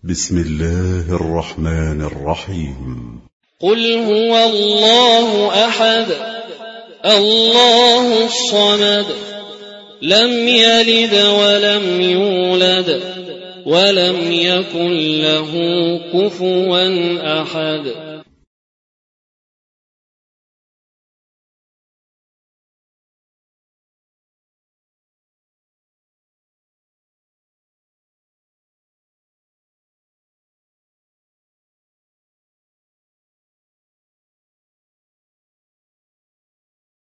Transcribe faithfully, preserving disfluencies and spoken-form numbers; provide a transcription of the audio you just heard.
بسم الله الرحمن الرحيم. قل هو الله أحد الله الصمد لم يلد ولم يولد ولم يكن له كفوا أحد.